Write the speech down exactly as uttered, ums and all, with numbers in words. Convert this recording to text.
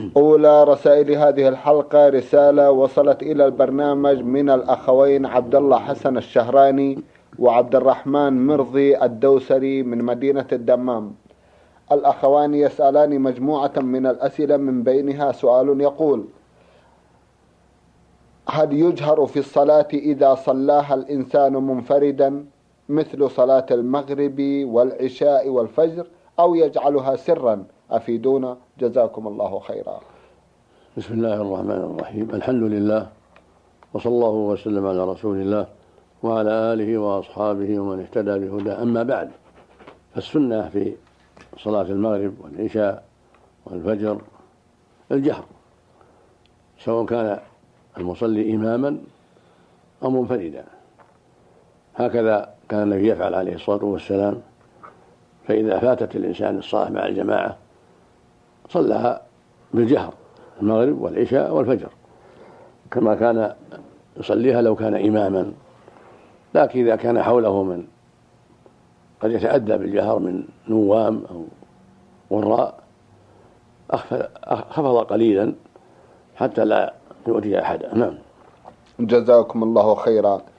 أولى رسائل هذه الحلقة رسالة وصلت إلى البرنامج من الأخوين عبد الله حسن الشهراني وعبد الرحمن مرضي الدوسري من مدينة الدمام. الأخوان يسألان مجموعة من الأسئلة، من بينها سؤال يقول: هل يجهر في الصلاة إذا صلاها الإنسان منفردا مثل صلاة المغرب والعشاء والفجر، أو يجعلها سرا؟ أفيدونا جزاكم الله خيرا. بسم الله الرحمن الرحيم. الحمد لله، وصلى الله وسلم على رسول الله وعلى آله وأصحابه ومن اهتدى بهداه. أما بعد، فالسنة في صلاة المغرب والعشاء والفجر الجهر، سواء كان المصلي إماما أو منفردا. هكذا كان النبي يفعل عليه الصلاة والسلام، فإذا فاتت الإنسان الصلاة مع الجماعة صلىها بالجهر، المغرب والعشاء والفجر، كما كان يصليها لو كان إماما. لكن إذا كان حوله من قد يتأدى بالجهر من نوام أو وراء خفض قليلا حتى لا يؤذي أحدا. نعم. جزاكم الله خيرا.